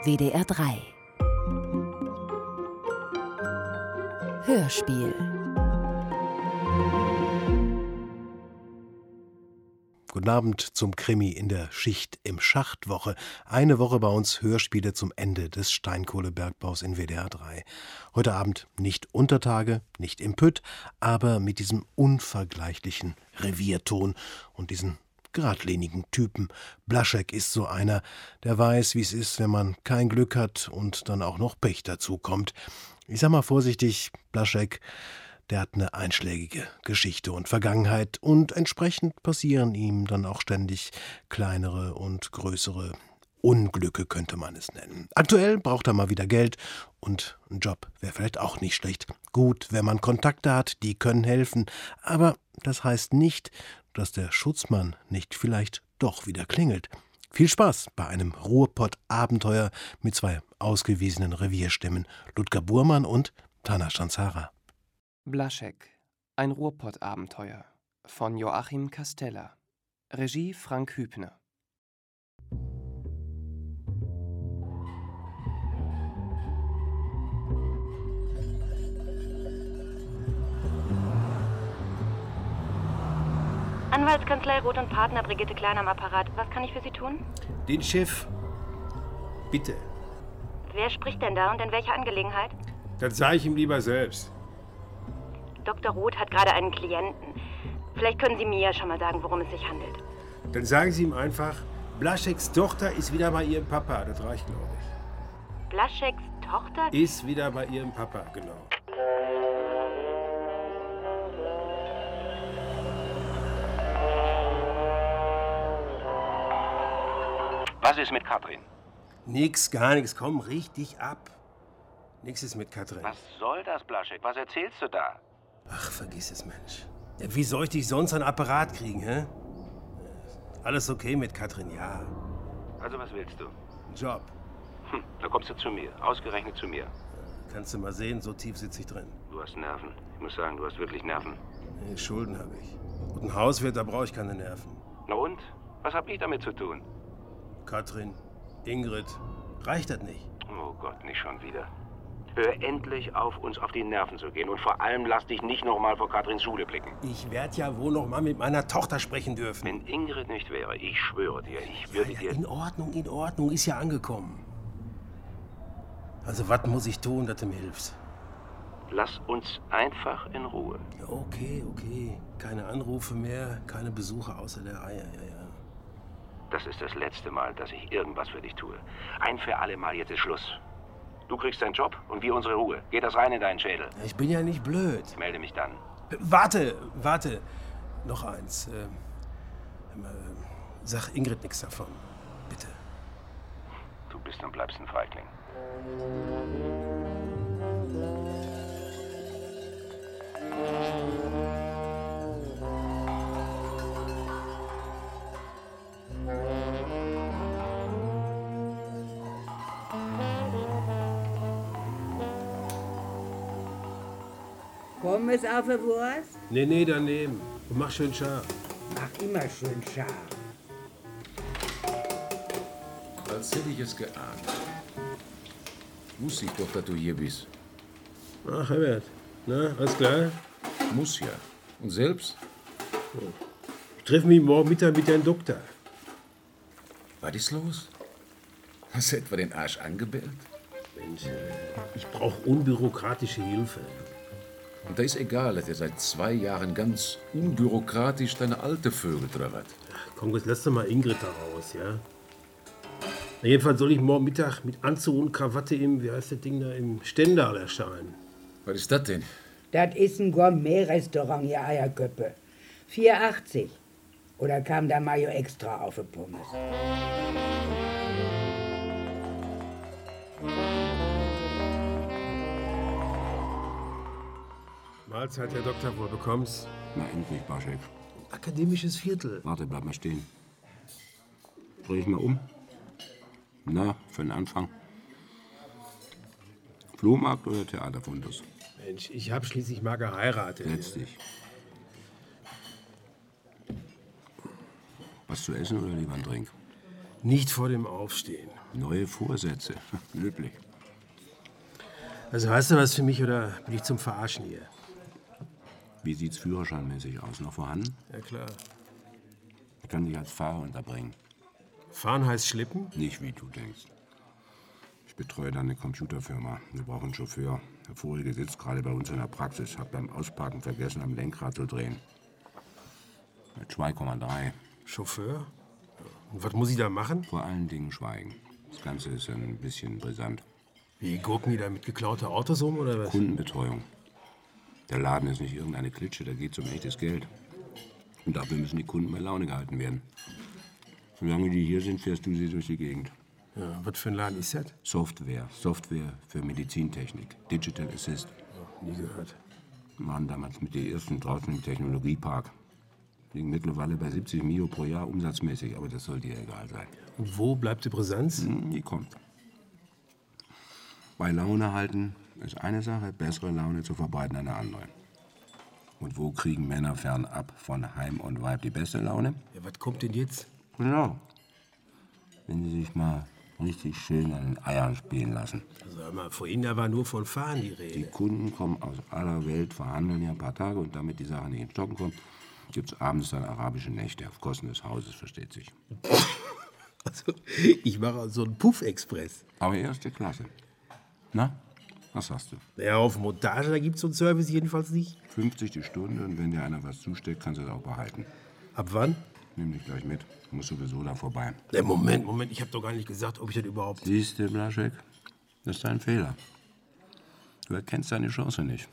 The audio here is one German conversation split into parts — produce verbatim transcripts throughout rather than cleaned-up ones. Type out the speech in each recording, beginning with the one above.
W D R drei. Hörspiel. Guten Abend zum Krimi in der Schicht im Schachtwoche. Eine Woche bei uns Hörspiele zum Ende des Steinkohlebergbaus in W D R drei. Heute Abend nicht Untertage, nicht im Pütt, aber mit diesem unvergleichlichen Revierton und diesen geradlinigen Typen. Blaschek ist so einer, der weiß, wie es ist, wenn man kein Glück hat und dann auch noch Pech dazu kommt. Ich sag mal vorsichtig, Blaschek, der hat eine einschlägige Geschichte und Vergangenheit und entsprechend passieren ihm dann auch ständig kleinere und größere Unglücke, könnte man es nennen. Aktuell braucht er mal wieder Geld und ein Job wäre vielleicht auch nicht schlecht. Gut, wenn man Kontakte hat, die können helfen, aber das heißt nicht, dass der Schutzmann nicht vielleicht doch wieder klingelt. Viel Spaß bei einem Ruhrpott-Abenteuer mit zwei ausgewiesenen Revierstimmen, Ludger Burmann und Tana Schanzara. Blaschek, ein Ruhrpott-Abenteuer von Joachim Castella. Regie Frank Hübner. Anwaltskanzlei Roth und Partner, Brigitte Klein am Apparat. Was kann ich für Sie tun? Den Chef. Bitte. Wer spricht denn da und in welcher Angelegenheit? Das sage ich ihm lieber selbst. Doktor Roth hat gerade einen Klienten. Vielleicht können Sie mir ja schon mal sagen, worum es sich handelt. Dann sagen Sie ihm einfach, Blascheks Tochter ist wieder bei ihrem Papa. Das reicht, glaube ich. Blascheks Tochter? Ist wieder bei ihrem Papa, genau. Was ist mit Katrin? Nix, gar nichts. Komm richtig ab. Nix ist mit Katrin. Was soll das, Blaschek? Was erzählst du da? Ach, vergiss es, Mensch. Ja, wie soll ich dich sonst an Apparat kriegen, hä? Alles okay mit Katrin, ja. Also, was willst du? Job. Hm, da kommst du zu mir. Ausgerechnet zu mir. Kannst du mal sehen, so tief sitze ich drin. Du hast Nerven. Ich muss sagen, du hast wirklich Nerven. Nee, Schulden habe ich. Und ein Hauswirt, da brauche ich keine Nerven. Na und? Was hab ich damit zu tun? Katrin, Ingrid, reicht das nicht? Oh Gott, nicht schon wieder. Hör endlich auf, uns auf die Nerven zu gehen. Und vor allem lass dich nicht noch mal vor Katrins Schule blicken. Ich werde ja wohl noch mal mit meiner Tochter sprechen dürfen. Wenn Ingrid nicht wäre, ich schwöre dir, ich würde ja, ja, dir... In Ordnung, in Ordnung, ist ja angekommen. Also, was muss ich tun, dass du mir hilfst? Lass uns einfach in Ruhe. Ja, okay, okay. Keine Anrufe mehr, keine Besuche außer der Reihe, ja, ja. Das ist das letzte Mal, dass ich irgendwas für dich tue. Ein für alle Mal, jetzt ist Schluss. Du kriegst deinen Job und wir unsere Ruhe. Geht das rein in deinen Schädel? Ich bin ja nicht blöd. Ich melde mich dann. Warte, warte. Noch eins. Ähm, äh, sag Ingrid nichts davon. Bitte. Du bist und bleibst ein Feigling. Pommes auf der Wurst? Nee, nee, daneben. Und mach schön scharf. Mach immer schön scharf. Als hätte ich es geahnt. Muss ich doch, dass du hier bist. Ach, Herbert. Na, alles klar? Muss ja. Und selbst? Ich treffe mich morgen Mittag mit deinem Doktor. Was ist los? Hast du etwa den Arsch angebellt? Mensch, ich brauche unbürokratische Hilfe. Und da ist egal, dass er seit zwei Jahren ganz unbürokratisch deine alte Vögel treffert. Komm, jetzt lass doch mal Ingrid da raus, ja? Na, jedenfalls soll ich morgen Mittag mit Anzug und Krawatte im, wie heißt das Ding da, im Stendal erscheinen. Was ist das denn? Das ist ein Gourmet-Restaurant, ihr Eierköppe. vier achtzig. Oder kam da Mayo extra auf die Pommes? Mahlzeit, Herr Doktor, wo bekommst? Na, endlich, Blaschek. Akademisches Viertel. Warte, bleib mal stehen. Dreh ich mal um. Na, für den Anfang. Flohmarkt oder Theaterfundus? Mensch, ich hab schließlich mal geheiratet. Letztlich. Was zu essen oder lieber ein Drink? Nicht vor dem Aufstehen. Neue Vorsätze. Löblich. Also hast du was für mich oder bin ich zum Verarschen hier? Wie sieht's führerscheinmäßig aus? Noch vorhanden? Ja klar. Ich kann dich als Fahrer unterbringen. Fahren heißt schleppen? Nicht wie du denkst. Ich betreue da eine Computerfirma. Wir brauchen einen Chauffeur. Der vorige sitzt gerade bei uns in der Praxis. Hat beim Ausparken vergessen, am Lenkrad zu drehen. Mit zwei Komma drei. Chauffeur? Und was muss ich da machen? Vor allen Dingen schweigen. Das Ganze ist ein bisschen brisant. Wie gucken die da mit geklauten Autos um oder was? Kundenbetreuung. Der Laden ist nicht irgendeine Klitsche, da geht's um echtes Geld. Und dafür müssen die Kunden bei Laune gehalten werden. Solange die hier sind, fährst du sie durch die Gegend. Ja, was für ein Laden ist das? Software. Software für Medizintechnik. Digital Assist. Oh, nie gehört. Wir waren damals mit den ersten draußen im Technologiepark. Liegen mittlerweile bei siebzig Mio pro Jahr umsatzmäßig, aber das soll dir egal sein. Und wo bleibt die Brisanz? Hm, die kommt. Bei Laune halten ist eine Sache, bessere Laune zu verbreiten eine andere. Und wo kriegen Männer fernab von Heim und Weib die beste Laune? Ja, was kommt denn jetzt? Genau. Wenn sie sich mal richtig schön an den Eiern spielen lassen. Also hör mal, vorhin da war nur von Fahren die Die Rede. Kunden kommen aus aller Welt, verhandeln ja ein paar Tage und damit die Sache nicht in Stocken kommt, gibt's abends dann arabische Nächte auf Kosten des Hauses, versteht sich. Also, ich mache so einen Puff-Express. Aber erste Klasse. Na, was hast du? Ja, auf Montage, da gibt's so einen Service jedenfalls nicht. fünfzig die Stunde und wenn dir einer was zusteckt, kannst du es auch behalten. Ab wann? Nimm dich gleich mit. Du musst sowieso da vorbei. Ja, Moment, Moment, ich habe doch gar nicht gesagt, ob ich das überhaupt... Siehst du, Blaschek? Das ist dein Fehler. Du erkennst deine Chance nicht.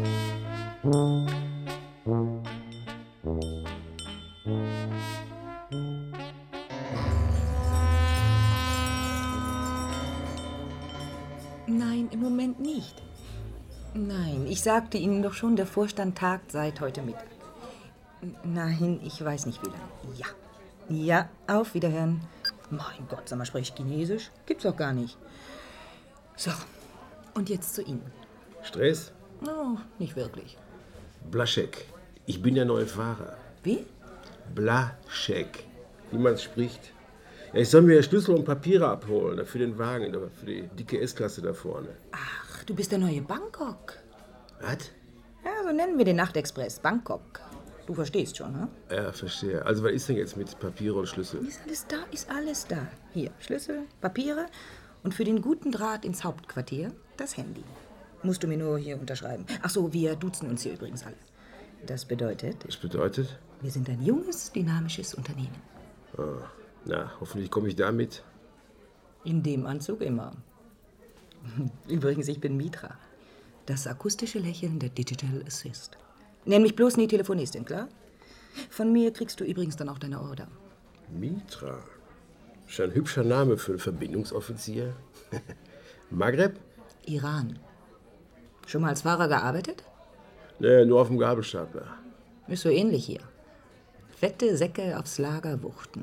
Nein, im Moment nicht. Nein, ich sagte Ihnen doch schon, der Vorstand tagt seit heute Mittag. Nein, ich weiß nicht wie lange. Ja. Ja, auf Wiederhören. Mein Gott, sag mal, sprich Chinesisch? Gibt's doch gar nicht. So, und jetzt zu Ihnen. Stress? Oh, nicht wirklich. Blaschek. Ich bin der neue Fahrer. Wie? Blaschek. Wie man es spricht. Ja, ich soll mir Schlüssel und Papiere abholen für den Wagen, für die dicke S-Klasse da vorne. Ach, du bist der neue Bangkok. Was? Ja, so nennen wir den Nachtexpress. Bangkok. Du verstehst schon, ne? Ja, verstehe. Also was ist denn jetzt mit Papiere und Schlüssel? Ist alles da, ist alles da. Hier, Schlüssel, Papiere und für den guten Draht ins Hauptquartier das Handy. Musst du mir nur hier unterschreiben. Ach so, wir duzen uns hier übrigens alle. Das bedeutet, Das bedeutet? wir sind ein junges, dynamisches Unternehmen. Ah, na, hoffentlich komme ich da mit. In dem Anzug immer. Übrigens, ich bin Mitra. Das akustische Lächeln der Digital Assist. Nenn mich bloß nie Telefonistin, klar? Von mir kriegst du übrigens dann auch deine Order. Mitra. Ist ein hübscher Name für einen Verbindungsoffizier. Maghreb? Iran. Schon mal als Fahrer gearbeitet? Nee, nur auf dem Gabelstapler. Ist so ähnlich hier. Fette Säcke aufs Lager wuchten.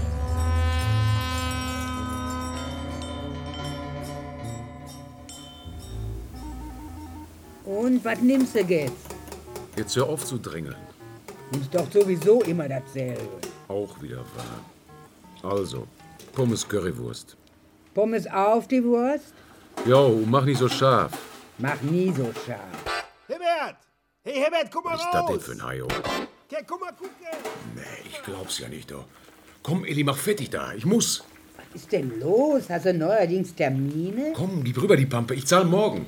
Und was nimmst du jetzt? Jetzt hör auf zu drängeln. Ist doch sowieso immer dasselbe. Auch wieder wahr. Also, Pommes Currywurst. Pommes auf die Wurst? Jo, mach nicht so scharf. Mach nie so scharf. Herbert! Hey Herbert, guck mal Was ist raus! das denn für ein Hajo? Okay, guck mal, guck mal. Nee, ich glaub's ja nicht, doch. Komm, Eli, mach fertig da. Ich muss. Was ist denn los? Hast du neuerdings Termine? Komm, gib rüber die Pampe. Ich zahl morgen.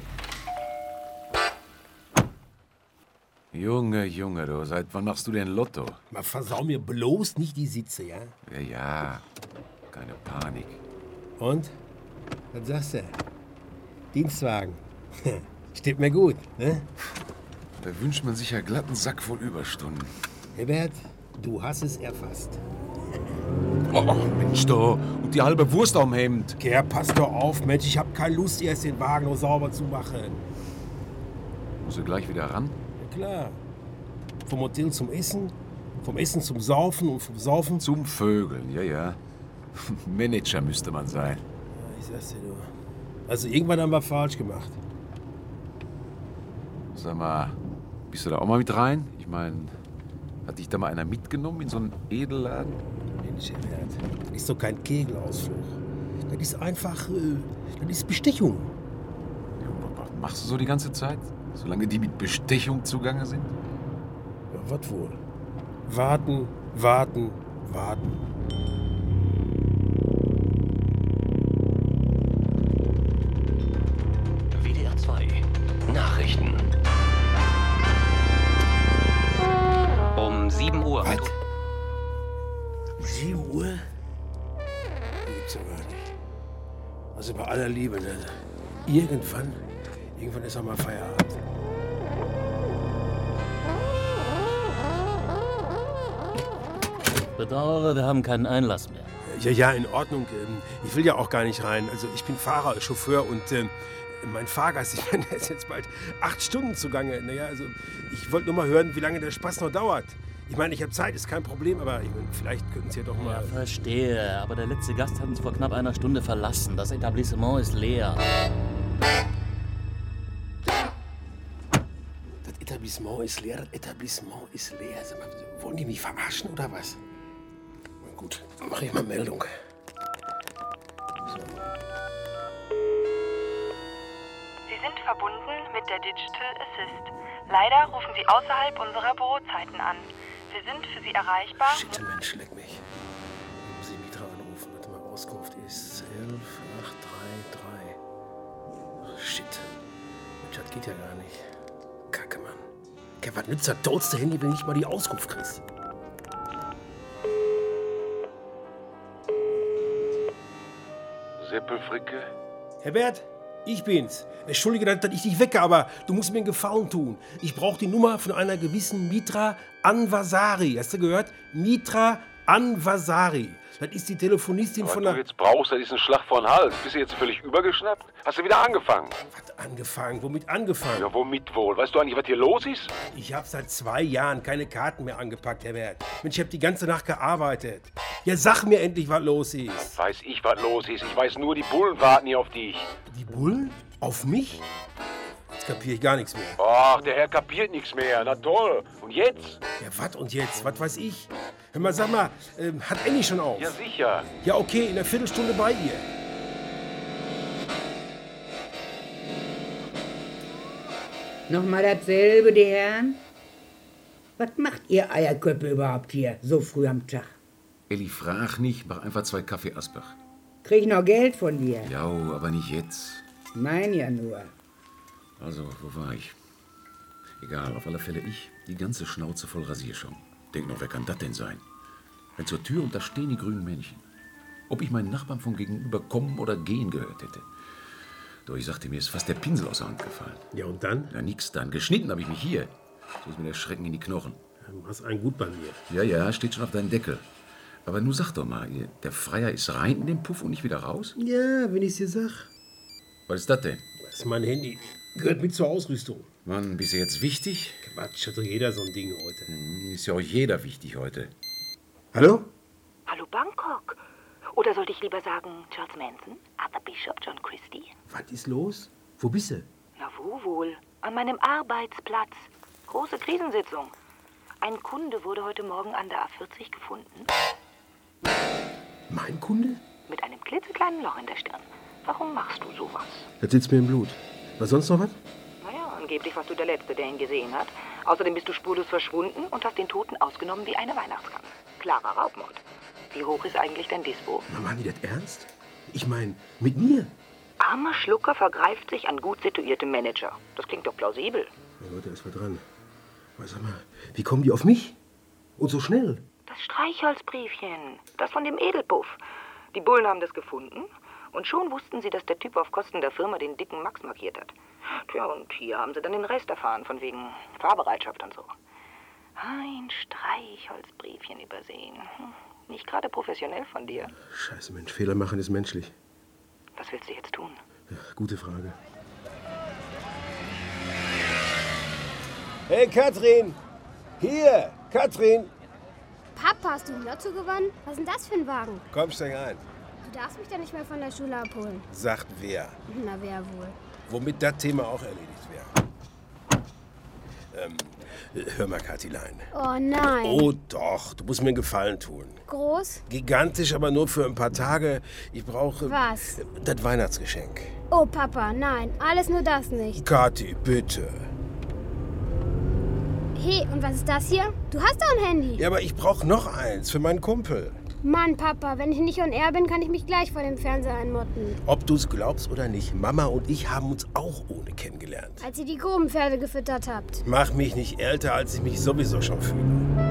Junge, Junge, du, seit wann machst du denn Lotto? Mal versau mir bloß nicht die Sitze, ja? Ja, ja, keine Panik. Und? Was sagst du? Dienstwagen. Steht mir gut, ne? Da wünscht man sich ja glatt einen Sack voll Überstunden. Herbert, du hast es erfasst. Oh, Mensch, doch. Und die halbe Wurst am Hemd. Ger, pass doch auf, Mensch, ich hab keine Lust, erst den Wagen noch sauber zu machen. Musst du gleich wieder ran? Ja, klar. Vom Hotel zum Essen, vom Essen zum Saufen und vom Saufen zum... Zum Vögeln, ja, ja. Manager müsste man sein. Ja, ich sag's dir nur. Also irgendwann haben wir falsch gemacht. Sag mal, bist du da auch mal mit rein? Ich meine, hat dich da mal einer mitgenommen in so einen Edelladen? Mensch, Herbert, das ist doch kein Kegelausflug. Das ist einfach, äh, das ist Bestechung. Ja, was machst du so die ganze Zeit? Solange die mit Bestechung zugange sind? Ja, was wohl? Warten, warten, warten. W D R zwei Nachrichten. Um sieben Uhr. Was? Um sieben Uhr? Das gibt's ja gar nicht. Also bei aller Liebe, ne? Irgendwann, irgendwann ist auch mal Feierabend. Bedauere, wir haben keinen Einlass mehr. Ja, ja, in Ordnung. Ich will ja auch gar nicht rein. Also ich bin Fahrer, Chauffeur und äh, mein Fahrgast, ich meine, der ist jetzt bald acht Stunden zugange. Naja, also ich wollte nur mal hören, wie lange der Spaß noch dauert. Ich meine, ich habe Zeit, ist kein Problem, aber ich meine, vielleicht könnten Sie ja doch mal... Ja, verstehe, aber der letzte Gast hat uns vor knapp einer Stunde verlassen. Das Etablissement ist leer. Das Etablissement ist leer, das Etablissement ist leer. Also, wollen die mich verarschen oder was? Na gut, dann mache ich mal Meldung. So. Sie sind verbunden mit der Digital Assist. Leider rufen Sie außerhalb unserer Bürozeiten an. Wir sind für Sie erreichbar. Shit, Mensch, leck mich. Ich muss ich Mitra anrufen. Warte mal, Auskunft ist elf acht drei drei. Ach, shit. Mensch, das geht ja gar nicht. Kacke, Mann. Okay, was nützt das tollste Handy, wenn ich mal die Auskunft kriegst? Seppelfricke? Herbert, ich bin's. Entschuldige, dass ich dich wecke, aber du musst mir einen Gefallen tun. Ich brauche die Nummer von einer gewissen Mitra Anvasari. Hast du gehört? Mitra Anvasari. Das ist die Telefonistin Was von du der... jetzt brauchst, das ist ein Schlag vor den Hals. Bist du jetzt völlig übergeschnappt? Hast du wieder angefangen? Was angefangen? Womit angefangen? Ja, womit wohl? Weißt du eigentlich, was hier los ist? Ich habe seit zwei Jahren keine Karten mehr angepackt, Herbert. Mensch, ich habe die ganze Nacht gearbeitet. Ja, sag mir endlich, was los ist. Weiß ich, was los ist. Ich weiß nur, die Bullen warten hier auf dich. Die Bullen? Auf mich? Jetzt kapiere ich gar nichts mehr. Ach, der Herr kapiert nichts mehr. Na toll. Und jetzt? Ja, was und jetzt? Was weiß ich? Hör mal, sag mal, ähm, hat Annie schon auf? Ja, sicher. Ja, okay, in einer Viertelstunde bei ihr. Nochmal dasselbe, die Herren? Was macht ihr Eierköpfe überhaupt hier, so früh am Tag? Elli, frag nicht, mach einfach zwei Kaffee Asbach. Krieg ich noch Geld von dir? Ja, aber nicht jetzt. Mein ja nur. Also, wo war ich? Egal, auf alle Fälle ich. Die ganze Schnauze voll Rasierschaum. Denk noch, wer kann das denn sein? Wenn zur Tür und da stehen die grünen Männchen. Ob ich meinen Nachbarn von gegenüber kommen oder gehen gehört hätte. Doch ich sagte, mir ist fast der Pinsel aus der Hand gefallen. Ja, und dann? Ja, nix dann. Geschnitten habe ich mich hier. So ist mir der Schrecken in die Knochen. Du hast einen gut bei mir. Ja, ja, steht schon auf deinem Deckel. Aber nun sag doch mal, der Freier ist rein in den Puff und nicht wieder raus? Ja, wenn ich's dir sag. Was ist das denn? Das ist mein Handy. Gehört mit zur Ausrüstung. Mann, bist du jetzt wichtig? Quatsch, hat doch jeder so ein Ding heute. Hm, ist ja auch jeder wichtig heute. Hallo? Hallo Bangkok. Oder sollte ich lieber sagen Charles Manson, Arthur Bishop, John Christie? Was ist los? Wo bist du? Na wo wohl? An meinem Arbeitsplatz. Große Krisensitzung. Ein Kunde wurde heute Morgen an der A vierzig gefunden. Mein Kunde? Mit einem klitzekleinen Loch in der Stirn. Warum machst du sowas? Das sitzt mir im Blut. Was sonst noch was? Naja, angeblich warst du der Letzte, der ihn gesehen hat. Außerdem bist du spurlos verschwunden und hast den Toten ausgenommen wie eine Weihnachtsgans. Klarer Raubmord. Wie hoch ist eigentlich dein Dispo? Na, machen die das ernst? Ich meine, mit mir? Armer Schlucker vergreift sich an gut situiertem Manager. Das klingt doch plausibel. Na Leute, erst mal dran. Aber sag mal, wie kommen die auf mich? Und so schnell? Das Streichholzbriefchen. Das von dem Edelpuff. Die Bullen haben das gefunden. Und schon wussten sie, dass der Typ auf Kosten der Firma den dicken Max markiert hat. Tja, und hier haben sie dann den Rest erfahren, von wegen Fahrbereitschaft und so. Ein Streichholzbriefchen übersehen. Hm, nicht gerade professionell von dir. Scheiße, Mensch, Fehler machen ist menschlich. Was willst du jetzt tun? Ja, gute Frage. Hey, Katrin! Hier, Katrin! Papa, hast du im Lotto gewonnen? Was ist denn das für ein Wagen? Komm, steig ein. Du darfst mich doch nicht mehr von der Schule abholen. Sagt wer? Na, wer wohl? Womit das Thema auch erledigt wäre. Ähm, hör mal, Kathilein. Oh nein. Oh doch, du musst mir einen Gefallen tun. Groß? Gigantisch, aber nur für ein paar Tage. Ich brauche... Was? Das Weihnachtsgeschenk. Oh, Papa, nein. Alles nur das nicht. Kathi, bitte. Hey, und was ist das hier? Du hast doch ein Handy. Ja, aber ich brauche noch eins für meinen Kumpel. Mann, Papa, wenn ich nicht on air bin, kann ich mich gleich vor dem Fernseher einmotten. Ob du es glaubst oder nicht, Mama und ich haben uns auch ohne kennengelernt. Als ihr die Grubenpferde gefüttert habt. Mach mich nicht älter, als ich mich sowieso schon fühle.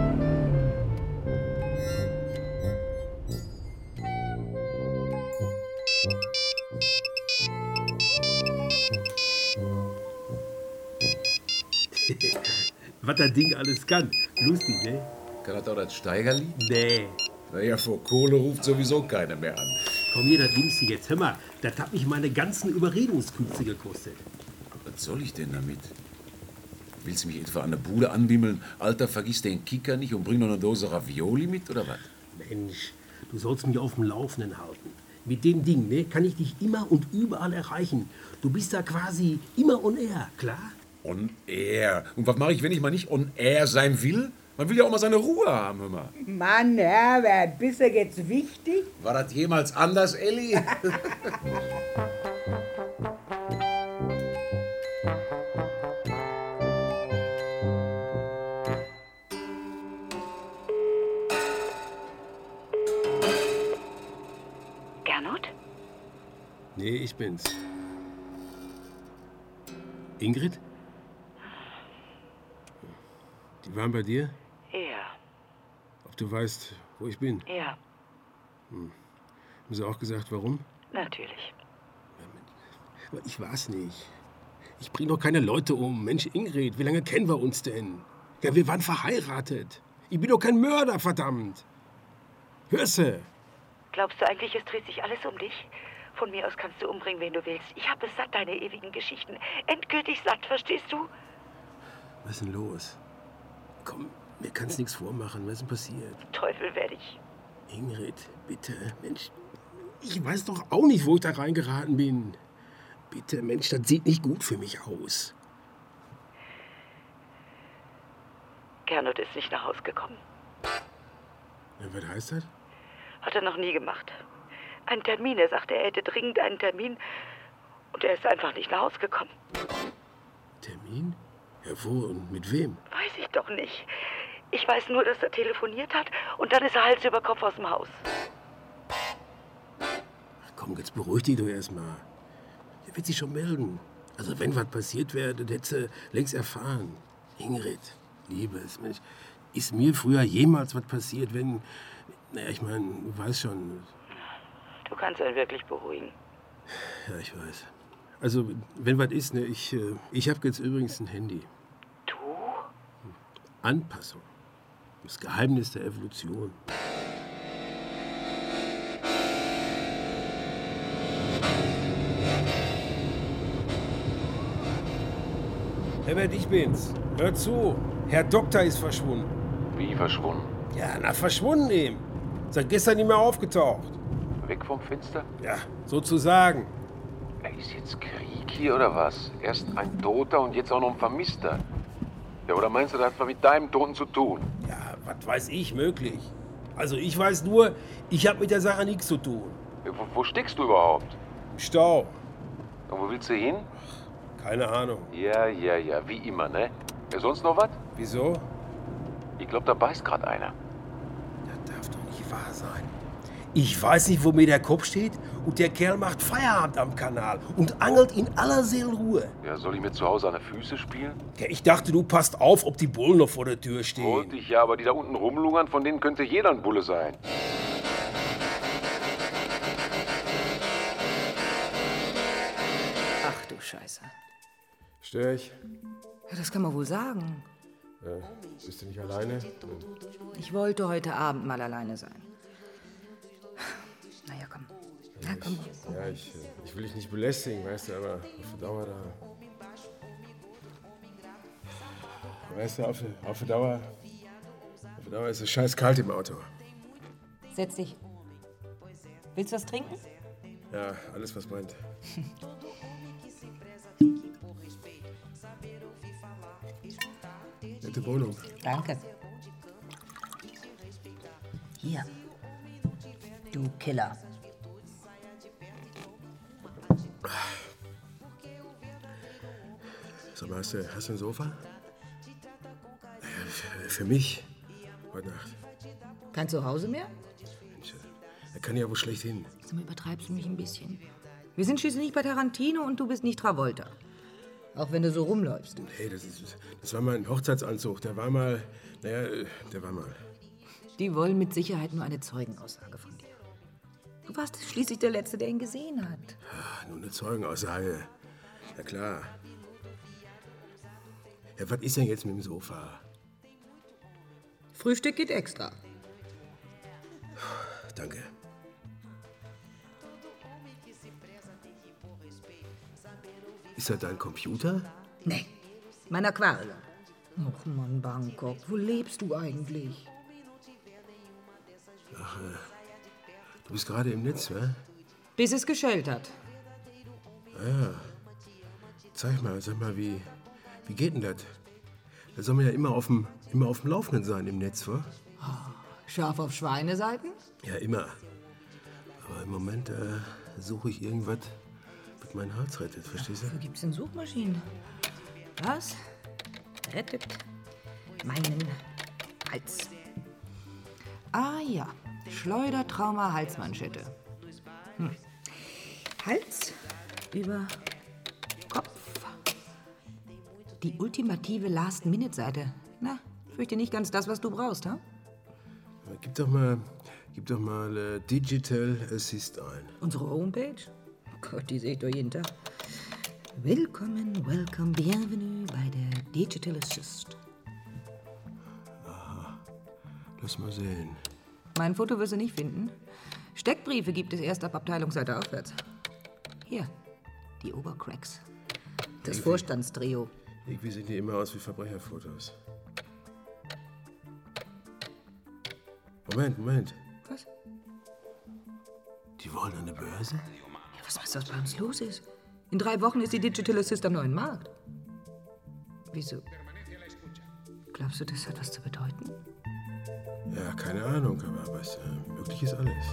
Was das Ding alles kann. Lustig, ne? Kann das auch das Steigerli? Nee. Naja, vor Kohle ruft sowieso keiner mehr an. Komm hier, das nimmst du jetzt. Hör mal, das hat mich meine ganzen Überredungskünste gekostet. Was soll ich denn damit? Willst du mich etwa an der Bude anbimmeln? Alter, vergiss den Kicker nicht und bring noch eine Dose Ravioli mit, oder was? Mensch, du sollst mich auf dem Laufenden halten. Mit dem Ding, ne, kann ich dich immer und überall erreichen. Du bist da quasi immer on air, klar? On air? Und was mache ich, wenn ich mal nicht on air sein will? Man will ja auch mal seine Ruhe haben, hör mal. Mann, Herbert, bist du jetzt wichtig? War das jemals anders, Elli? Gernot? Nee, ich bin's. Ingrid? Die waren bei dir? Ja. Ob du weißt, wo ich bin? Ja. Hm. Haben sie auch gesagt, warum? Natürlich. Aber ich weiß nicht. Ich bring doch keine Leute um. Mensch, Ingrid, wie lange kennen wir uns denn? Ja, wir waren verheiratet. Ich bin doch kein Mörder, verdammt. Hörst du? Glaubst du eigentlich, es dreht sich alles um dich? Von mir aus kannst du umbringen, wen du willst. Ich habe es satt, deine ewigen Geschichten. Endgültig satt, verstehst du? Was ist denn los? Komm, mir kannst nichts vormachen. Was ist denn passiert? Teufel werde ich. Ingrid, bitte, Mensch. Ich weiß doch auch nicht, wo ich da reingeraten bin. Bitte, Mensch, das sieht nicht gut für mich aus. Gernot ist nicht nach Hause gekommen. Ja, was heißt das? Hat er noch nie gemacht. Einen Termin, er sagte, er hätte dringend einen Termin. Und er ist einfach nicht nach Hause gekommen. Termin? Ja, wo und mit wem? Weiß ich doch nicht. Ich weiß nur, dass er telefoniert hat und dann ist er Hals über Kopf aus dem Haus. Ach komm, jetzt beruhig dich doch erstmal. Er wird sich schon melden. Also wenn was passiert wäre, das hättest du längst erfahren. Ingrid, Liebes, Mensch, ist mir früher jemals was passiert, wenn... Naja, ich meine, du weißt schon... Du kannst ihn wirklich beruhigen. Ja, ich weiß. Also, wenn was ist, ne, ich, äh, ich habe jetzt übrigens ein Handy. Du? Anpassung. Das Geheimnis der Evolution. Herbert, ich bin's. Hör zu. Herr Doktor ist verschwunden. Wie verschwunden? Ja, na, verschwunden eben. Seit gestern nicht mehr aufgetaucht. Weg vom Fenster? Ja, sozusagen. Er ist jetzt Krieg hier oder was? Erst ein Toter und jetzt auch noch ein Vermisster. Ja, oder meinst du, das hat was mit deinem Toten zu tun? Ja, was weiß ich, möglich. Also ich weiß nur, ich habe mit der Sache nichts zu tun. Ja, wo, wo steckst du überhaupt? Im Stau. Und wo willst du hin? Keine Ahnung. Ja, ja, ja, wie immer, ne? Ja, sonst noch was? Wieso? Ich glaube, da beißt gerade einer. Das darf doch nicht wahr sein. Ich weiß nicht, wo mir der Kopf steht und der Kerl macht Feierabend am Kanal und angelt in aller Seelenruhe. Ja, soll ich mir zu Hause an der Füße spielen? Ja, ich dachte, du passt auf, ob die Bullen noch vor der Tür stehen. Wollte ich ja, aber die da unten rumlungern, von denen könnte jeder ein Bulle sein. Ach du Scheiße. Stör ich? Ja, das kann man wohl sagen. Äh, bist du nicht alleine? Ich wollte heute Abend mal alleine sein. Naja, komm. Na, komm. Ich, ja, ich, ich will dich nicht belästigen, weißt du, aber auf die Dauer da... Weißt du, auf, auf die Dauer... Auf die Dauer ist es scheiß kalt im Auto. Setz dich. Willst du was trinken? Ja, alles, was brennt. zur Wohnung. Danke. Hier. Du Killer. Sag mal, hast du, hast du ein Sofa? Für, für mich? Heute Nacht. Kein Zuhause mehr? Mensch, er kann ja wohl schlecht hin. Du übertreibst mich ein bisschen. Wir sind schließlich nicht bei Tarantino und du bist nicht Travolta. Auch wenn du so rumläufst. Hey, das, ist, das war mal ein Hochzeitsanzug. Der war mal, naja, der war mal. Die wollen mit Sicherheit nur eine Zeugenaussage von dir. Du warst schließlich der Letzte, der ihn gesehen hat. Ja, nur eine Zeugenaussage. Ja, klar. Ja, was ist denn jetzt mit dem Sofa? Frühstück geht extra. Danke. Ist das dein Computer? Nee, mein Aquarium. Och Mann, Bangkok, wo lebst du eigentlich? Ach, äh, du bist gerade im Netz, wa? Bis es geschellt hat. Ah, ja. Zeig mal, sag mal, wie, wie geht denn das? Da soll man ja immer auf dem, immer auf dem Laufenden sein im Netz, wa? Scharf auf Schweineseiten? Ja, immer. Aber im Moment äh, suche ich irgendwas, was meinen Hals rettet, verstehst du? Wo gibt's denn Suchmaschinen? Was rettet meinen Hals? Ah ja, Schleudertrauma-Halsmanschette. Hm. Hals über Kopf. Die ultimative Last-Minute-Seite. Na, fürchte nicht ganz das, was du brauchst, ha? Gib doch mal, gib doch mal äh, Digital Assist ein. Unsere Homepage? Oh Gott, die sehe ich doch jeden Tag. Willkommen, welcome, bienvenue bei der Digital Assist. Aha, lass mal sehen. Mein Foto wirst du nicht finden. Steckbriefe gibt es erst ab Abteilungsseite aufwärts. Hier, die Obercracks. Das Irgendwie- Vorstandstrio. Irgendwie sehen die immer aus wie Verbrecherfotos. Moment, Moment. Was? Die wollen an der Börse? Ja, was weiß, was bei uns los ist? In drei Wochen ist die Digital Assist am neuen Markt. Wieso? Glaubst du, das hat was zu bedeuten? Ja, keine Ahnung, aber weißt du, möglich ist alles.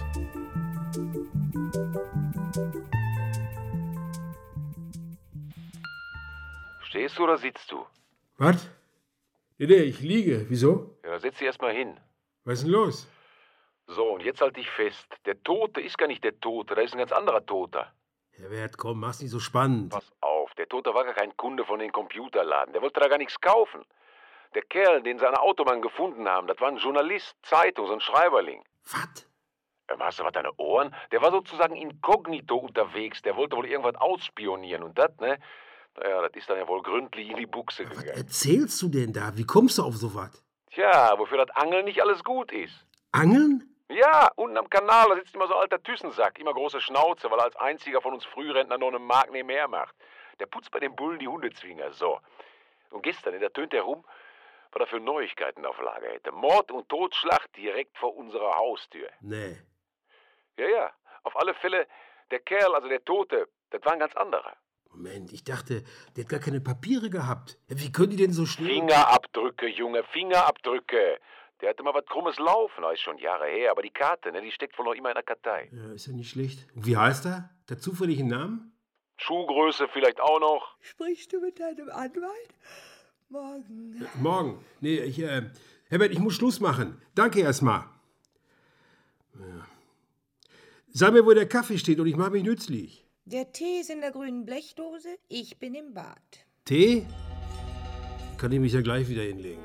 Stehst du oder sitzt du? Was? Nee, nee, ich liege. Wieso? Ja, dann setz dich erst mal hin. Was ist denn los? So, und jetzt halt dich fest. Der Tote ist gar nicht der Tote, da ist ein ganz anderer Toter. Ja, Wert, komm, mach's nicht so spannend. Pass auf, der Tote war gar kein Kunde von den Computerladen. Der wollte da gar nichts kaufen. Der Kerl, den seine Autobahn gefunden haben, das war ein Journalist, Zeitung, so ein Schreiberling. Was? Ähm, hast du was, deine Ohren? Der war sozusagen inkognito unterwegs. Der wollte wohl irgendwas ausspionieren. Und das, ne? Naja, das ist dann ja wohl gründlich in die Buchse Was gegangen. erzählst du denn da? Wie kommst du auf sowas? Tja, wofür das Angeln nicht alles gut ist. Angeln? Ja, unten am Kanal, da sitzt immer so ein alter Tüssensack, immer große Schnauze, weil er als einziger von uns Frührentner noch einen Mark nebenher macht. Der putzt bei den Bullen die Hundezwinger, so. Und gestern, da tönt er rum, was er für Neuigkeiten auf Lager hätte. Mord und Totschlag direkt vor unserer Haustür. Nee. Ja, ja, auf alle Fälle, der Kerl, also der Tote, das war ein ganz anderer. Moment, ich dachte, der hat gar keine Papiere gehabt. Ja, wie können die denn so schnell... Fingerabdrücke, Junge, Fingerabdrücke. Der hatte mal was Krummes laufen, das ist schon Jahre her, aber die Karte, ne, die steckt wohl noch immer in der Kartei. Ja, ist ja nicht schlecht. Und wie heißt er? Der zufällige Namen? Schuhgröße vielleicht auch noch. Sprichst du mit deinem Anwalt? Morgen. Äh, morgen. Nee, ich, äh, Herbert, ich muss Schluss machen. Danke erstmal. Ja. Sag mir, wo der Kaffee steht und ich mache mich nützlich. Der Tee ist in der grünen Blechdose, ich bin im Bad. Tee? Kann ich mich ja gleich wieder hinlegen.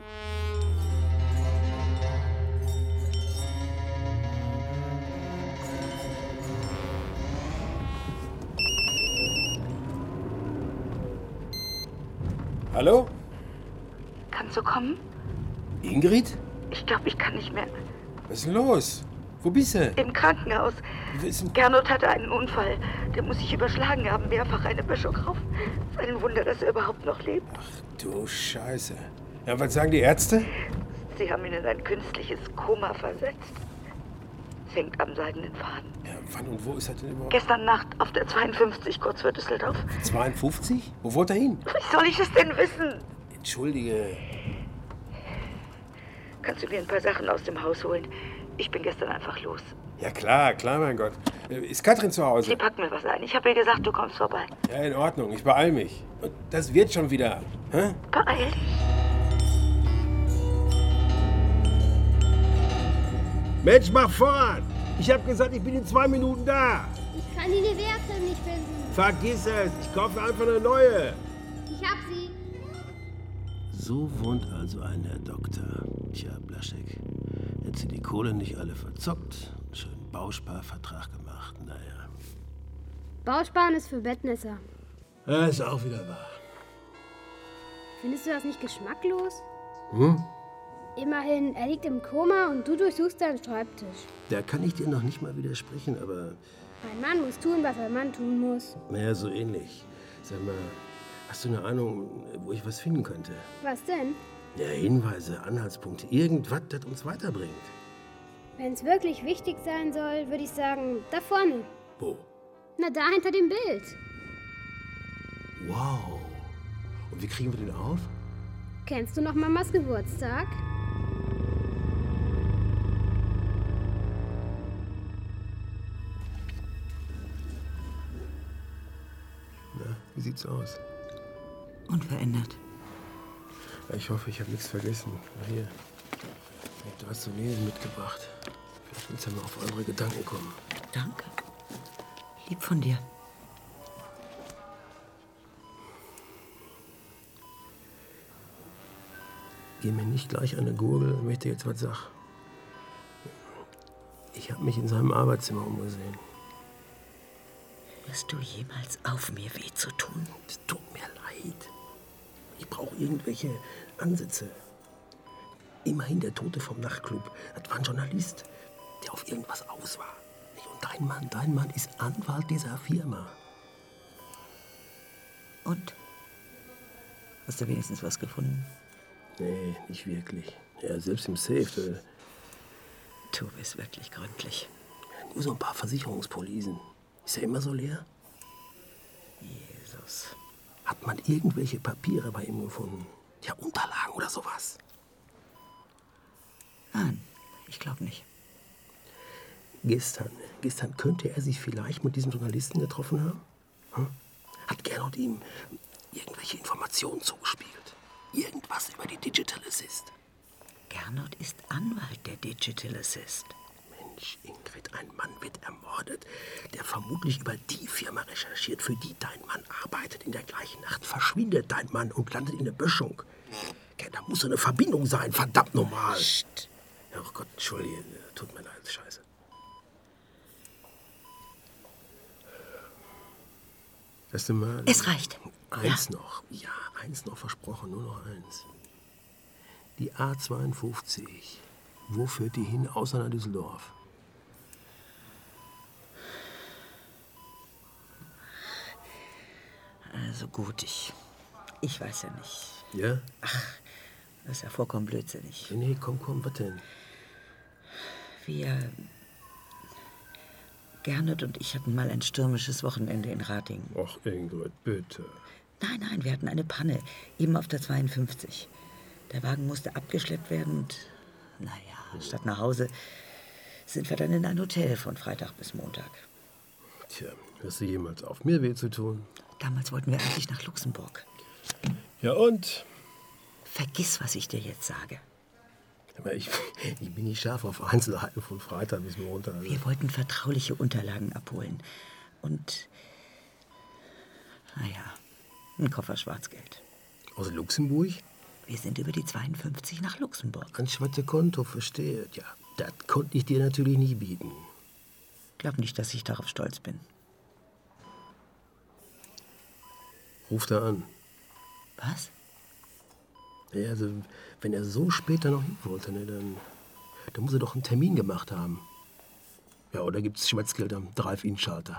Hallo? Kannst du kommen? Ingrid? Ich glaube, ich kann nicht mehr. Was ist denn los? Wo bist du? Im Krankenhaus. Gernot hatte einen Unfall. Der muss sich überschlagen haben, mehrfach eine Böschung rauf. Es ist ein Wunder, dass er überhaupt noch lebt. Du Scheiße. Ja, was sagen die Ärzte? Sie haben ihn in ein künstliches Koma versetzt. Es hängt am seidenen Faden. Ja, wann und wo ist er denn überhaupt? Gestern Nacht auf der zweiundfünfzig kurz vor Düsseldorf. zweiundfünfzig? Wo wollte er hin? Wie soll ich es denn wissen? Entschuldige. Kannst du mir ein paar Sachen aus dem Haus holen? Ich bin gestern einfach los. Ja klar, klar, mein Gott. Ist Katrin zu Hause? Sie packt mir was ein. Ich habe ihr gesagt, du kommst vorbei. Ja, in Ordnung. Ich beeil mich. Und das wird schon wieder. Hä? Beeil dich. Mensch, mach voran! Ich hab gesagt, ich bin in zwei Minuten da. Ich kann die Nivea-Creme nicht finden. Vergiss es. Ich kaufe einfach eine neue. Ich hab sie. So wohnt also ein Herr Doktor. Tja, Blaschek, hätte sie die Kohle nicht alle verzockt, einen schönen Bausparvertrag gemacht, naja. Bausparen ist für Bettnässer. Ja, ist auch wieder wahr. Findest du das nicht geschmacklos? Hm? Immerhin, er liegt im Koma und du durchsuchst deinen Schreibtisch. Da kann ich dir noch nicht mal widersprechen, aber... Ein Mann muss tun, was ein Mann tun muss. Naja, so ähnlich. Sag mal, hast du eine Ahnung, wo ich was finden könnte? Was denn? Ja, Hinweise, Anhaltspunkte, irgendwas, das uns weiterbringt. Wenn es wirklich wichtig sein soll, würde ich sagen, da vorne. Wo? Na, da hinter dem Bild. Wow. Und wie kriegen wir den auf? Kennst du noch Mamas Geburtstag? Na, wie sieht's aus? Unverändert. Ich hoffe, ich habe nichts vergessen. Na hier, du hast so Lesen mitgebracht. Vielleicht willst du ja mal auf andere Gedanken kommen. Danke. Lieb von dir. Geh mir nicht gleich an eine Gurgel, wenn ich dir jetzt was sag. Ich habe mich in seinem Arbeitszimmer umgesehen. Wirst du jemals auf mir weh zu tun? Es tut mir leid. Ich brauche irgendwelche Ansätze. Immerhin der Tote vom Nachtclub. Das war ein Journalist, der auf irgendwas aus war. Und dein Mann, dein Mann ist Anwalt dieser Firma. Und? Hast du wenigstens was gefunden? Nee, nicht wirklich. Ja, selbst im Safe. Da du bist wirklich gründlich. Nur so ein paar Versicherungspolisen. Ist ja immer so leer. Jesus. Hat man irgendwelche Papiere bei ihm gefunden? Ja, Unterlagen oder sowas? Nein, ich glaube nicht. Gestern, gestern könnte er sich vielleicht mit diesem Journalisten getroffen haben? Hm? Hat Gernot ihm irgendwelche Informationen zugespielt? Irgendwas über die Digital Assist? Gernot ist Anwalt der Digital Assist. Mensch, Ingrid, ein Mann wird ermordet, der vermutlich über die Firma recherchiert, für die dein Mann arbeitet. In der gleichen Nacht verschwindet dein Mann und landet in der Böschung. Ja, da muss so eine Verbindung sein, verdammt normal. Psst. Ja, oh Gott, entschuldige, tut mir leid, scheiße. Weißt du mal? Es reicht. Eins ja. noch. Ja, eins noch versprochen, nur noch eins. Die A zweiundfünfzig. Wo führt die hin, außer nach Düsseldorf? Also gut, ich, ich weiß ja nicht. Ja? Ach, das ist ja vollkommen blödsinnig. Nee, nee, komm, komm, was denn? Wir, Gernot und ich hatten mal ein stürmisches Wochenende in Ratingen. Och, Ingrid, bitte. Nein, nein, wir hatten eine Panne, eben auf der zweiundfünfzig. Der Wagen musste abgeschleppt werden und, naja, statt nach Hause sind wir dann in ein Hotel von Freitag bis Montag. Tja, hast du jemals auf mir weh zu tun? Damals wollten wir eigentlich nach Luxemburg. Ja und? Vergiss, was ich dir jetzt sage. Aber ich, ich bin nicht scharf auf Einzelheiten von Freitag bis Montag. Wir wollten vertrauliche Unterlagen abholen. Und, naja, ein Koffer Schwarzgeld. Aus Luxemburg? Wir sind über die zweiundfünfzig nach Luxemburg. Ein schwarzes Konto, verstehe. Ja, das konnte ich dir natürlich nicht bieten. Glaub nicht, dass ich darauf stolz bin. Ruf da an. Was? Ja, also, wenn er so später noch hin wollte, ne, dann, dann muss er doch einen Termin gemacht haben. Ja, oder gibt's Schwarzgeld am Drive-In-Schalter?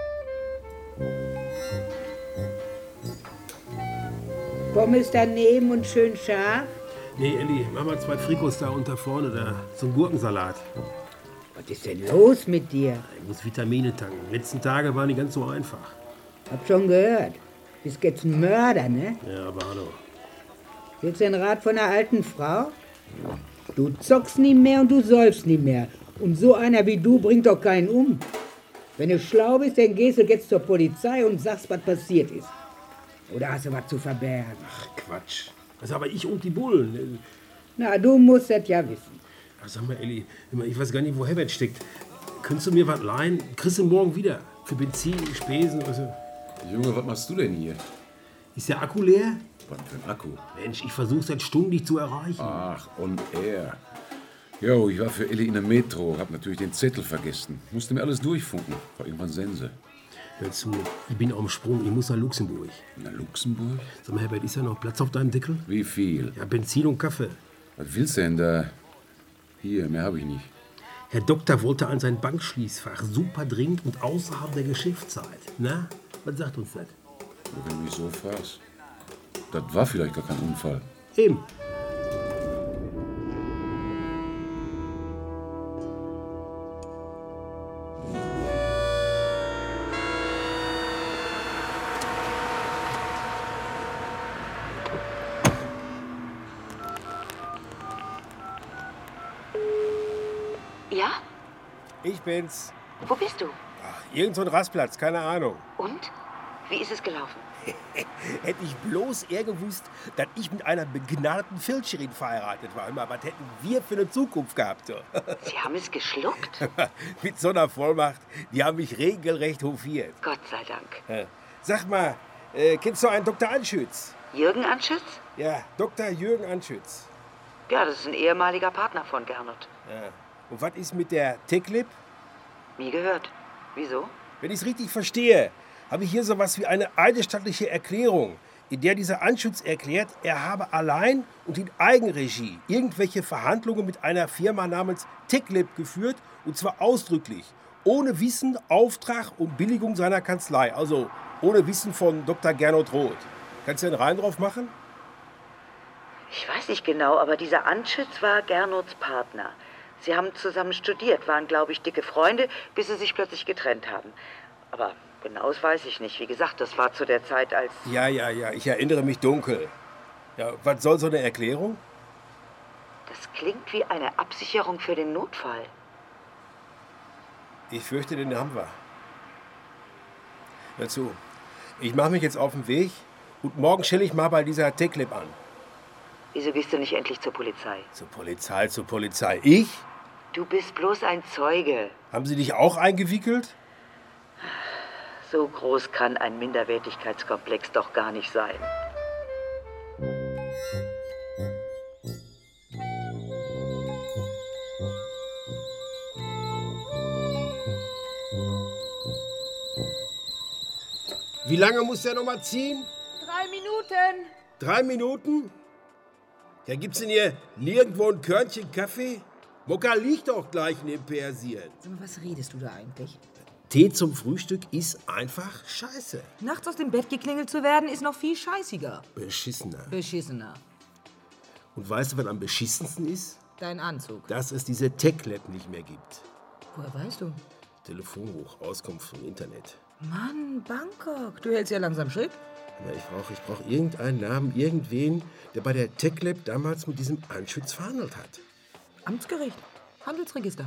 Pommes daneben und schön scharf. Nee, Elli, mach mal zwei Frikos da unter vorne, da. So ein Gurkensalat. Was ist denn los mit dir? Ich muss Vitamine tanken. Die letzten Tage waren nicht ganz so einfach. Hab schon gehört. Bist jetzt ein Mörder, ne? Ja, aber hallo. Willst du den Rat von einer alten Frau? Du zockst nie mehr und du säufst nie mehr. Und so einer wie du bringt doch keinen um. Wenn du schlau bist, dann gehst du jetzt zur Polizei und sagst, was passiert ist. Oder hast du was zu verbergen? Ach, Quatsch. Das aber ich und die Bullen. Na, du musst das ja wissen. Ach, sag mal, Elli, ich weiß gar nicht, wo Herbert steckt. Könntest du mir was leihen? Kriegst du morgen wieder. Für Benzin, Spesen oder so. Junge, was machst du denn hier? Ist der Akku leer? Was für ein Akku? Mensch, ich versuche seit Stunden, dich zu erreichen. Ach, und er. Jo, ich war für Elli in der Metro, hab natürlich den Zettel vergessen. Musste mir alles durchfunken. War irgendwann Sense. Hör zu, ich bin auf dem Sprung, ich muss nach Luxemburg. Na, Luxemburg? Sag mal, Herbert, ist da noch Platz auf deinem Deckel? Wie viel? Ja, Benzin und Kaffee. Was willst du denn da? Hier, mehr habe ich nicht. Herr Doktor wollte an sein Bankschließfach, super dringend und außerhalb der Geschäftszeit. Na, was sagt uns das? Wenn du mich so fragst. Das war vielleicht gar kein Unfall. Eben. Ja? Ich bin's. Wo bist du? Ach, irgend so ein Rastplatz, keine Ahnung. Und? Wie ist es gelaufen? Hätte ich bloß eher gewusst, dass ich mit einer begnadeten Filcherin verheiratet war. Immer, was hätten wir für eine Zukunft gehabt? So. Sie haben es geschluckt? Mit so einer Vollmacht, die haben mich regelrecht hofiert. Gott sei Dank. Ja. Sag mal, äh, kennst du einen Doktor Anschütz? Jürgen Anschütz? Ja, Doktor Jürgen Anschütz. Ja, das ist ein ehemaliger Partner von Gernot. Ja. Und was ist mit der Teclip? Nie gehört. Wieso? Wenn ich es richtig verstehe, habe ich hier sowas wie eine eidesstattliche Erklärung, in der dieser Anschütz erklärt, er habe allein und in Eigenregie irgendwelche Verhandlungen mit einer Firma namens Teclip geführt, und zwar ausdrücklich, ohne Wissen, Auftrag und Billigung seiner Kanzlei, also ohne Wissen von Doktor Gernot Roth. Kannst du einen Reim drauf machen? Ich weiß nicht genau, aber dieser Anschütz war Gernots Partner. Sie haben zusammen studiert, waren, glaube ich, dicke Freunde, bis sie sich plötzlich getrennt haben. Aber genaues weiß ich nicht. Wie gesagt, das war zu der Zeit, als... Ja, ja, ja, ich erinnere mich dunkel. Ja, was soll so eine Erklärung? Das klingt wie eine Absicherung für den Notfall. Ich fürchte, den haben wir. Hör zu, ich mache mich jetzt auf den Weg und morgen stelle ich mal bei dieser Teclip an. Wieso gehst du nicht endlich zur Polizei? Zur Polizei, zur Polizei. Ich? Du bist bloß ein Zeuge. Haben sie dich auch eingewickelt? So groß kann ein Minderwertigkeitskomplex doch gar nicht sein. Wie lange muss der noch mal ziehen? Drei Minuten. Drei Minuten? Ja, gibt's denn hier nirgendwo ein Körnchen Kaffee? Mokka liegt doch gleich neben Persien. Sag mal, was redest du da eigentlich? Tee zum Frühstück ist einfach scheiße. Nachts aus dem Bett geklingelt zu werden, ist noch viel scheißiger. Beschissener. Beschissener. Und weißt du, was am beschissensten ist? Dein Anzug. Dass es diese Teclip nicht mehr gibt. Woher weißt du? Telefonbuch, Auskunft vom Internet. Mann, Bangkok. Du hältst ja langsam Schritt. Ja, ich brauche ich brauch irgendeinen Namen, irgendwen, der bei der Teclip damals mit diesem Anschütz verhandelt hat. Amtsgericht. Handelsregister.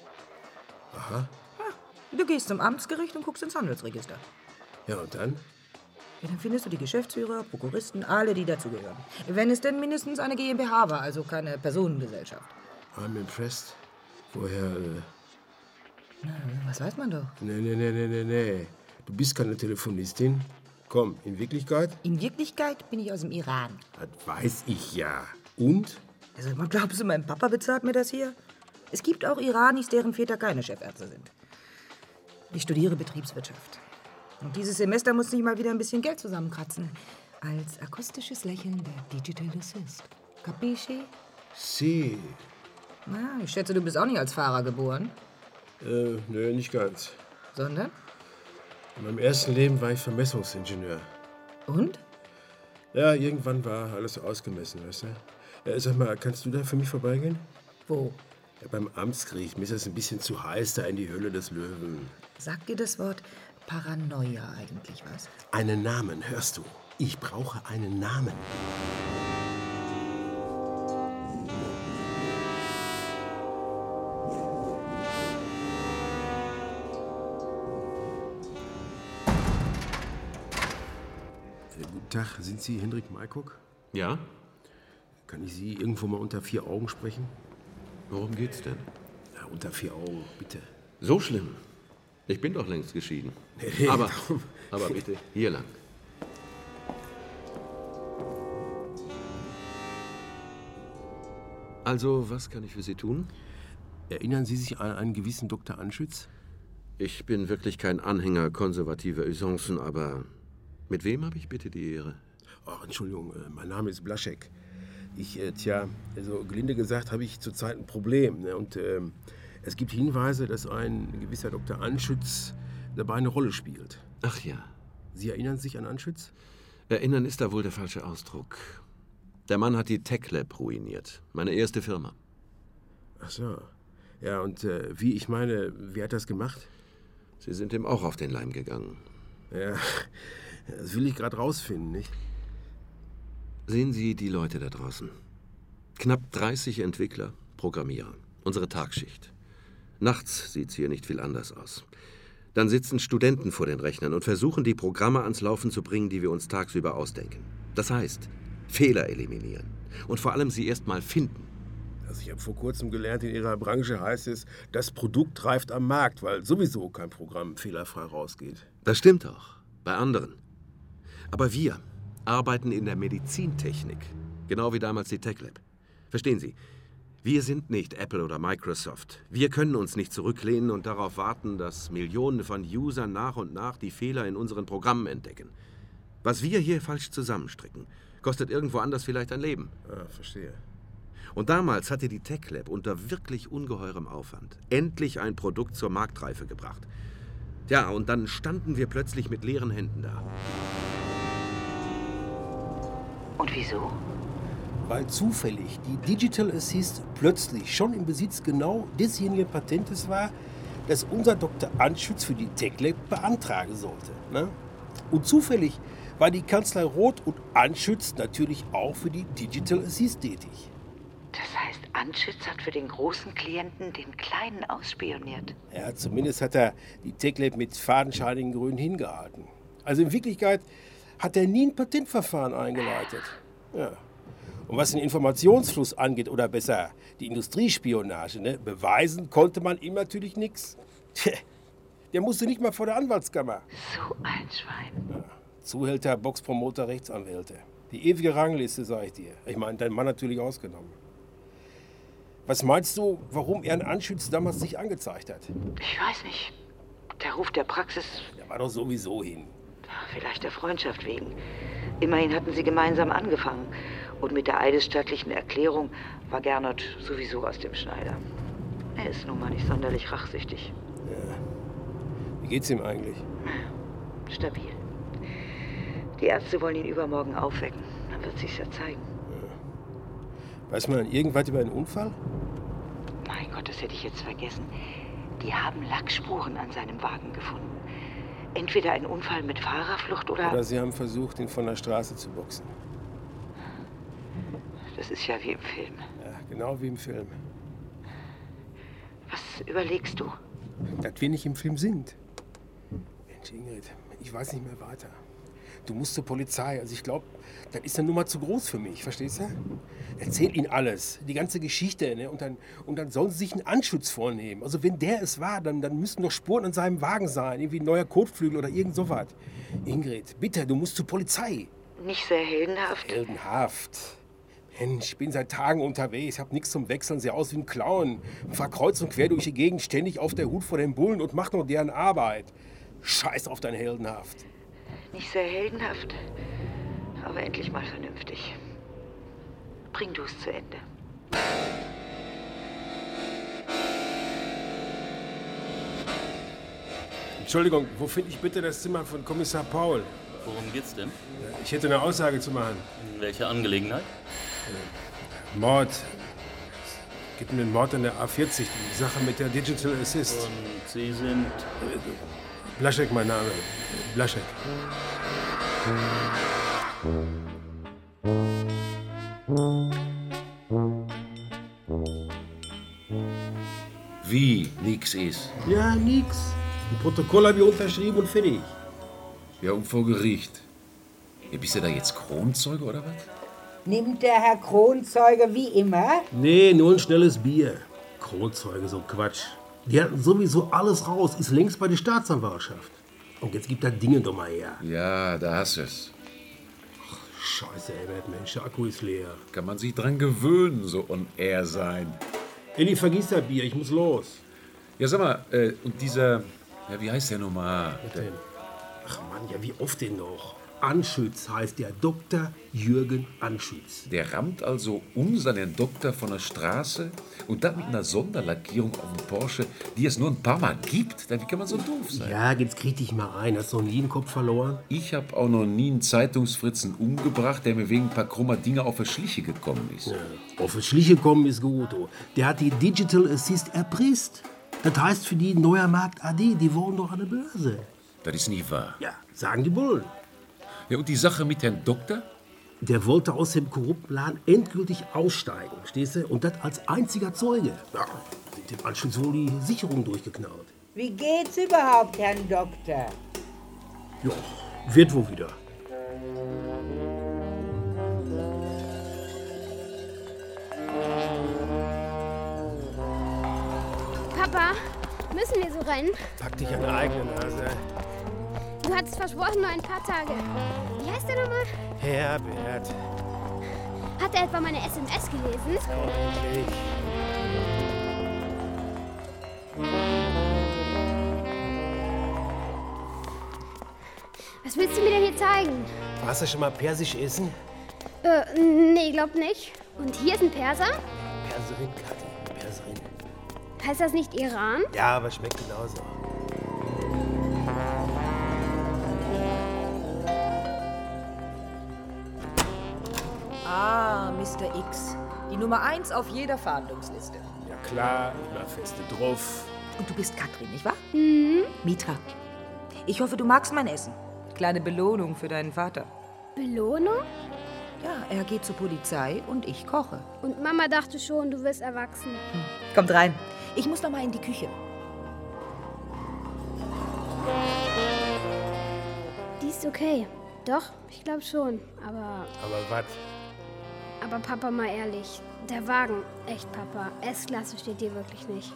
Aha. Ja, du gehst zum Amtsgericht und guckst ins Handelsregister. Ja, und dann? Ja, dann findest du die Geschäftsführer, Prokuristen, alle, die dazugehören. Wenn es denn mindestens eine GmbH war, also keine Personengesellschaft. I'm impressed. Woher, äh... Na, was weiß man doch. Nee, nee, nee, nee, nee, nee. Du bist keine Telefonistin. Komm, in Wirklichkeit? In Wirklichkeit bin ich aus dem Iran. Das weiß ich ja. Und? Also, glaubst du, mein Papa bezahlt mir das hier? Es gibt auch Iranis, deren Väter keine Chefärzte sind. Ich studiere Betriebswirtschaft. Und dieses Semester muss ich mal wieder ein bisschen Geld zusammenkratzen. Als akustisches Lächeln der Digital Assist. Capisci? Si. Na, ich schätze, du bist auch nicht als Fahrer geboren. Äh, nö, nicht ganz. Sondern? In meinem ersten Leben war ich Vermessungsingenieur. Und? Ja, irgendwann war alles ausgemessen, weißt du? Äh, sag mal, kannst du da für mich vorbeigehen? Wo? Ja, beim Amtsgericht. Mir ist das ein bisschen zu heiß, da in die Höhle des Löwen. Sagt dir das Wort Paranoia eigentlich was? Einen Namen, hörst du? Ich brauche einen Namen. Ja, guten Tag, sind Sie Hendrik Maycock? Ja? Kann ich Sie irgendwo mal unter vier Augen sprechen? Worum geht's denn? Ja, unter vier Augen, bitte. So schlimm? Ich bin doch längst geschieden. Nee, aber, darum. aber bitte, hier lang. Also, was kann ich für Sie tun? Erinnern Sie sich an einen gewissen Doktor Anschütz? Ich bin wirklich kein Anhänger konservativer Usancen, aber mit wem habe ich bitte die Ehre? Ach, Entschuldigung, mein Name ist Blaschek. Ich, äh, tja, also gelinde gesagt, habe ich zurzeit ein Problem. Ne? Und ähm, es gibt Hinweise, dass ein gewisser Doktor Anschütz dabei eine Rolle spielt. Ach ja. Sie erinnern sich an Anschütz? Erinnern ist da wohl der falsche Ausdruck. Der Mann hat die TechLab ruiniert. Meine erste Firma. Ach so. Ja, und äh, wie, ich meine, wer hat das gemacht? Sie sind ihm auch auf den Leim gegangen. Ja, das will ich gerade rausfinden, nicht? Sehen Sie die Leute da draußen. Knapp dreißig Entwickler, Programmierer. Unsere Tagschicht. Nachts sieht's hier nicht viel anders aus. Dann sitzen Studenten vor den Rechnern und versuchen, die Programme ans Laufen zu bringen, die wir uns tagsüber ausdenken. Das heißt, Fehler eliminieren. Und vor allem sie erst mal finden. Also ich habe vor kurzem gelernt, in Ihrer Branche heißt es, das Produkt reift am Markt, weil sowieso kein Programm fehlerfrei rausgeht. Das stimmt auch. Bei anderen. Aber wir arbeiten in der Medizintechnik. Genau wie damals die TechLab. Verstehen Sie? Wir sind nicht Apple oder Microsoft. Wir können uns nicht zurücklehnen und darauf warten, dass Millionen von Usern nach und nach die Fehler in unseren Programmen entdecken. Was wir hier falsch zusammenstricken, kostet irgendwo anders vielleicht ein Leben. Ah, verstehe. Und damals hatte die TechLab unter wirklich ungeheurem Aufwand endlich ein Produkt zur Marktreife gebracht. Ja, und dann standen wir plötzlich mit leeren Händen da. Und wieso? Weil zufällig die Digital Assist plötzlich schon im Besitz genau desjenigen Patentes war, das unser Doktor Anschütz für die TechLab beantragen sollte. Ne? Und zufällig war die Kanzlei Roth und Anschütz natürlich auch für die Digital Assist tätig. Das heißt, Anschütz hat für den großen Klienten den kleinen ausspioniert. Ja, zumindest hat er die TechLab mit fadenscheinigen Gründen hingehalten. Also in Wirklichkeit hat er nie ein Patentverfahren eingeleitet. Ja. Und was den Informationsfluss angeht, oder besser die Industriespionage, ne, beweisen konnte man ihm natürlich nichts. Der musste nicht mal vor der Anwaltskammer. So ein Schwein. Ja. Zuhälter, Boxpromoter, Rechtsanwälte. Die ewige Rangliste, sag ich dir. Ich meine, dein Mann natürlich ausgenommen. Was meinst du, warum er einen Anschütz damals nicht angezeigt hat? Ich weiß nicht. Der Ruf der Praxis... Der war doch sowieso hin. Vielleicht der Freundschaft wegen. Immerhin hatten sie gemeinsam angefangen. Und mit der eidesstattlichen Erklärung war Gernot sowieso aus dem Schneider. Er ist nun mal nicht sonderlich rachsüchtig. Ja. Wie geht's ihm eigentlich? Stabil. Die Ärzte wollen ihn übermorgen aufwecken. Dann wird sich's ja zeigen. Ja. Weiß man irgendwas über einen Unfall? Mein Gott, das hätte ich jetzt vergessen. Die haben Lackspuren an seinem Wagen gefunden. Entweder ein Unfall mit Fahrerflucht oder... Oder sie haben versucht, ihn von der Straße zu boxen. Das ist ja wie im Film. Ja, genau wie im Film. Was überlegst du? Dass wir nicht im Film sind. Mensch, Ingrid, ich weiß nicht mehr weiter. Du musst zur Polizei. Also ich glaube, das ist eine Nummer zu groß für mich, verstehst du? Erzähl ihnen alles, die ganze Geschichte, ne? Und dann, und dann sollen sie sich einen Anschütz vornehmen. Also wenn der es war, dann, dann müssten doch Spuren an seinem Wagen sein. Irgendwie ein neuer Kotflügel oder irgend sowas. Ingrid, bitte, du musst zur Polizei. Nicht sehr heldenhaft? Heldenhaft. Mensch, ich bin seit Tagen unterwegs, hab nichts zum Wechseln, sehe aus wie ein Clown. Fahr kreuz und quer durch die Gegend, ständig auf der Hut vor den Bullen und mach nur deren Arbeit. Scheiß auf dein Heldenhaft. Nicht sehr heldenhaft, aber endlich mal vernünftig. Bring du es zu Ende. Entschuldigung, wo finde ich bitte das Zimmer von Kommissar Paul? Worum geht's denn? Ich hätte eine Aussage zu machen. In welcher Angelegenheit? Mord. Es geht um den Mord an der A vierzig, die Sache mit der Digital Assist. Und Sie sind? Blaschek, mein Name. Blaschek. Wie nix ist? Ja, nix. Ein Protokoll habe ich unterschrieben und fertig. Ja, und vor Gericht. Ja, bist du da jetzt Kronzeuge oder was? Nimmt der Herr Kronzeuge wie immer? Nee, nur ein schnelles Bier. Kronzeuge, so Quatsch. Die hatten sowieso alles raus, ist längst bei der Staatsanwaltschaft. Und jetzt gibt das Ding doch mal her. Ja, da hast du es. Scheiße, Herbert, Mensch, der Akku ist leer. Kann man sich dran gewöhnen, so on air sein. Elli, vergiss das Bier, ich muss los. Ja, sag mal, äh, und dieser, ja, wie heißt der nochmal? Was denn? Ach Mann, ja, wie oft denn noch? Anschütz heißt der Doktor Jürgen Anschütz. Der rammt also um seinen Doktor von der Straße und das mit einer Sonderlackierung auf dem Porsche, die es nur ein paar Mal gibt. Wie kann man so doof sein? Ja, jetzt krieg dich mal ein. Hast du noch nie den Kopf verloren? Ich habe auch noch nie einen Zeitungsfritzen umgebracht, der mir wegen ein paar krummer Dinge auf die Schliche gekommen ist. Ja, auf die Schliche kommen ist gut. Oh. Der hat die Digital Assist erpresst. Das heißt für die Neuer Markt A D, die wollen doch an der Börse. Das ist nicht wahr. Ja, sagen die Bullen. Ja, und die Sache mit Herrn Doktor? Der wollte aus dem korrupten Laden endgültig aussteigen, verstehst du? Und das als einziger Zeuge. Ja, sind dem Anschluss wohl die Sicherung durchgeknallt. Wie geht's überhaupt, Herrn Doktor? Ja, wird wohl wieder. Papa, müssen wir so rennen? Pack dich an der eigenen Nase. Du hattest versprochen, nur ein paar Tage. Wie heißt der nochmal? Herbert. Hat er etwa meine S M S gelesen? Ordentlich. Was willst du mir denn hier zeigen? Hast du schon mal Persisch essen? Äh, nee, glaub nicht. Und hier ist ein Perser? Perserin, Kathi, Perserin. Heißt das nicht Iran? Ja, aber schmeckt genauso. Ah, Mister X. Die Nummer eins auf jeder Verhandlungsliste. Ja klar, immer feste drauf. Und du bist Katrin, nicht wahr? Mhm. Mitra. Ich hoffe, du magst mein Essen. Kleine Belohnung für deinen Vater. Belohnung? Ja, er geht zur Polizei und ich koche. Und Mama dachte schon, du wirst erwachsen. Hm. Kommt rein. Ich muss noch mal in die Küche. Die ist okay. Doch, ich glaube schon. Aber... Aber was? Aber Papa, mal ehrlich. Der Wagen, echt Papa, S-Klasse steht dir wirklich nicht.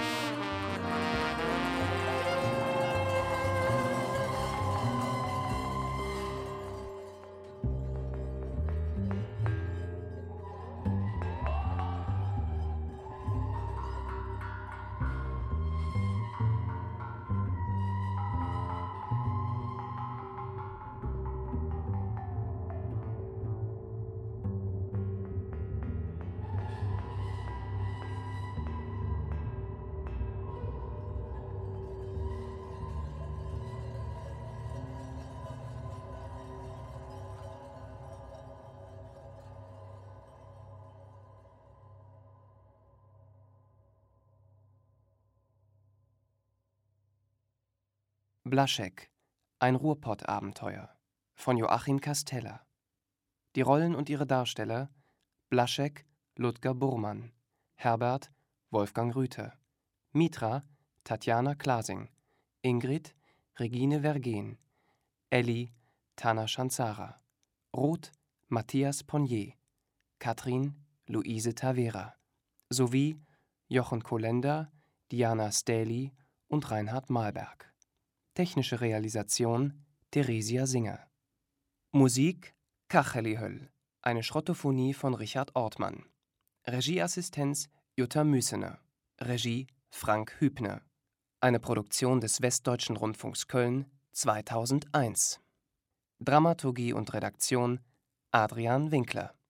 Blaschek, ein Ruhrpott-Abenteuer von Joachim Casteller. Die Rollen und ihre Darsteller: Blaschek, Ludger Burmann, Herbert, Wolfgang Rüther, Mitra, Tatjana Klasing, Ingrid, Regine Vergen, Elli, Tana Schanzara, Ruth, Matthias Ponnier, Katrin, Luise Tavera, sowie Jochen Kolender, Diana Stähli und Reinhard Malberg. Technische Realisation Theresia Singer. Musik Kacheli Höll, eine Schrottophonie von Richard Ortmann. Regieassistenz Jutta Müsener. Regie Frank Hübner. Eine Produktion des Westdeutschen Rundfunks Köln zweitausendeins. Dramaturgie und Redaktion Adrian Winkler.